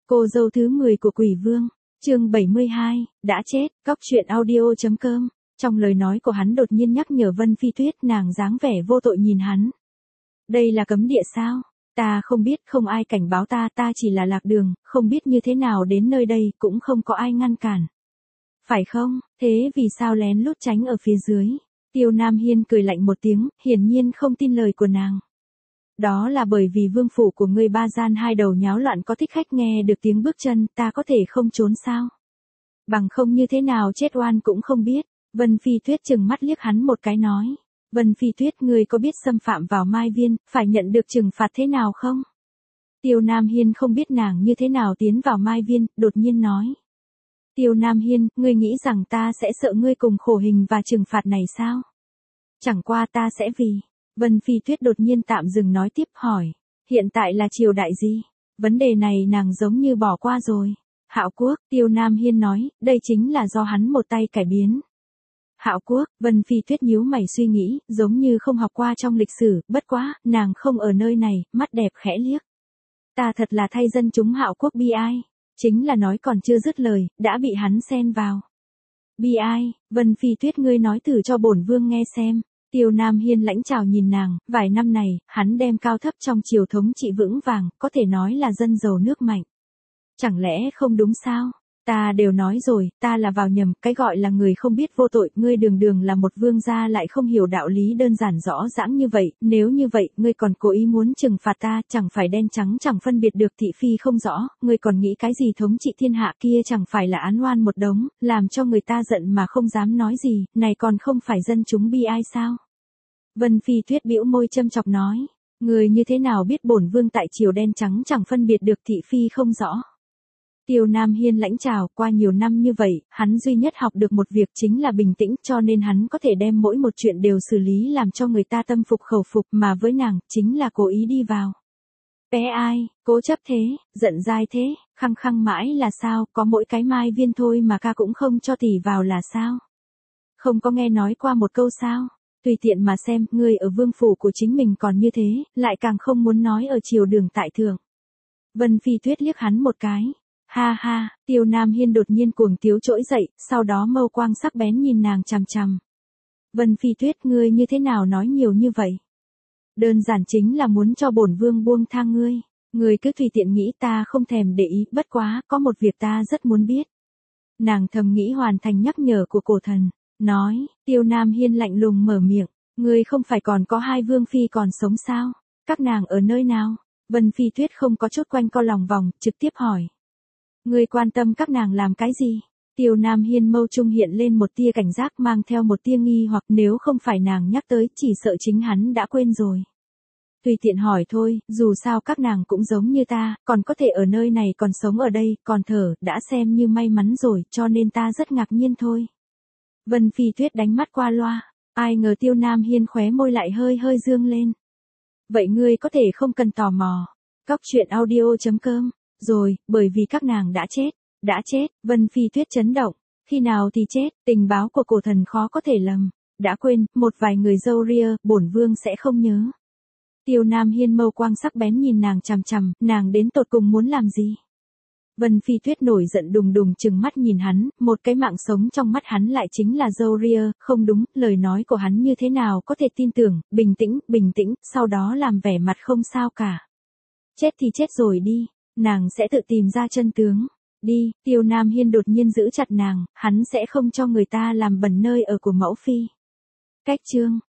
Cô dâu thứ 10 của Quỷ Vương, chương 72, đã chết, cóc truyện audio.com. Trong lời nói của hắn đột nhiên nhắc nhở Vân Phi Tuyết, nàng dáng vẻ vô tội nhìn hắn. Đây là cấm địa sao? Ta không biết, không ai cảnh báo ta, ta chỉ là lạc đường, không biết như thế nào đến nơi đây, cũng không có ai ngăn cản. Phải không, thế vì sao lén lút tránh ở phía dưới? Tiêu Nam Hiên cười lạnh một tiếng, hiển nhiên không tin lời của nàng. Đó là bởi vì vương phủ của ngươi ba gian hai đầu nháo loạn, có thích khách nghe được tiếng bước chân, ta có thể không trốn sao? Bằng không như thế nào chết oan cũng không biết. Vân Phi Tuyết trừng mắt liếc hắn một cái nói. Vân Phi Tuyết, ngươi có biết xâm phạm vào Mai Viên, phải nhận được trừng phạt thế nào không? Tiêu Nam Hiên không biết nàng như thế nào tiến vào Mai Viên, đột nhiên nói. Tiêu Nam Hiên, ngươi nghĩ rằng ta sẽ sợ ngươi cùng khổ hình và trừng phạt này sao? Chẳng qua ta sẽ vì... Vân Phi Tuyết đột nhiên tạm dừng nói tiếp hỏi. Hiện tại là triều đại gì? Vấn đề này nàng giống như bỏ qua rồi. Hạo Quốc, Tiêu Nam Hiên nói, đây chính là do hắn một tay cải biến. Hạo Quốc, Vân Phi Tuyết nhíu mày suy nghĩ, giống như không học qua trong lịch sử, bất quá, nàng không ở nơi này, mắt đẹp khẽ liếc. Ta thật là thay dân chúng Hạo Quốc bi ai. Chính là nói còn chưa dứt lời, đã bị hắn xen vào. Bi ai, Vân Phi Tuyết, ngươi nói thử cho bổn vương nghe xem. Tiêu Nam Hiên lãnh chào nhìn nàng, vài năm này, hắn đem cao thấp trong triều thống trị vững vàng, có thể nói là dân giàu nước mạnh. Chẳng lẽ không đúng sao? Ta đều nói rồi, ta là vào nhầm, cái gọi là người không biết vô tội, ngươi đường đường là một vương gia lại không hiểu đạo lý đơn giản rõ ràng như vậy, nếu như vậy, ngươi còn cố ý muốn trừng phạt ta, chẳng phải đen trắng chẳng phân biệt được thị phi không rõ, ngươi còn nghĩ cái gì thống trị thiên hạ kia chẳng phải là án oan một đống, làm cho người ta giận mà không dám nói gì, này còn không phải dân chúng bi ai sao? Vân Phi Tuyết bĩu môi châm chọc nói, ngươi như thế nào biết bổn vương tại triều đen trắng chẳng phân biệt được thị phi không rõ? Tiêu Nam Hiên lãnh chào, qua nhiều năm như vậy, hắn duy nhất học được một việc chính là bình tĩnh, cho nên hắn có thể đem mỗi một chuyện đều xử lý làm cho người ta tâm phục khẩu phục, mà với nàng, chính là cố ý đi vào. Bé ai, cố chấp thế, giận dai thế, khăng khăng mãi là sao, có mỗi cái Mai Viên thôi mà ca cũng không cho tỷ vào là sao? Không có nghe nói qua một câu sao? Tùy tiện mà xem, ngươi ở vương phủ của chính mình còn như thế, lại càng không muốn nói ở triều đường tại thượng. Vân Phi Tuyết liếc hắn một cái. Ha ha, Tiêu Nam Hiên đột nhiên cuồng tiếu trỗi dậy, sau đó mâu quang sắc bén nhìn nàng chằm chằm. Vân Phi Tuyết, ngươi như thế nào nói nhiều như vậy? Đơn giản chính là muốn cho bổn vương buông tha ngươi. Ngươi cứ tùy tiện nghĩ, ta không thèm để ý, bất quá, có một việc ta rất muốn biết. Nàng thầm nghĩ hoàn thành nhắc nhở của cổ thần. Nói, Tiêu Nam Hiên lạnh lùng mở miệng. Ngươi không phải còn có hai vương phi còn sống sao? Các nàng ở nơi nào? Vân Phi Tuyết không có chút quanh co lòng vòng, trực tiếp hỏi. Ngươi quan tâm các nàng làm cái gì? Tiêu Nam Hiên mâu trung hiện lên một tia cảnh giác mang theo một tia nghi, hoặc nếu không phải nàng nhắc tới, chỉ sợ chính hắn đã quên rồi. Tùy tiện hỏi thôi, dù sao các nàng cũng giống như ta, còn có thể ở nơi này còn sống ở đây, còn thở, đã xem như may mắn rồi, cho nên ta rất ngạc nhiên thôi. Vân Phi Tuyết đánh mắt qua loa, ai ngờ Tiêu Nam Hiên khóe môi lại hơi hơi dương lên. Vậy ngươi có thể không cần tò mò. Cóc truyện audio.com. Rồi, bởi vì các nàng đã chết, Vân Phi Tuyết chấn động, khi nào thì chết, tình báo của cổ thần khó có thể lầm, đã quên, một vài người dâu ria, bổn vương sẽ không nhớ. Tiêu Nam Hiên mâu quang sắc bén nhìn nàng chằm chằm, nàng đến tột cùng muốn làm gì? Vân Phi Tuyết nổi giận đùng đùng trừng mắt nhìn hắn, một cái mạng sống trong mắt hắn lại chính là dâu ria, không đúng, lời nói của hắn như thế nào có thể tin tưởng, bình tĩnh, sau đó làm vẻ mặt không sao cả. Chết thì chết rồi đi. Nàng sẽ tự tìm ra chân tướng. Đi, Tiêu Nam Hiên đột nhiên giữ chặt nàng, hắn sẽ không cho người ta làm bẩn nơi ở của mẫu phi. Cách chương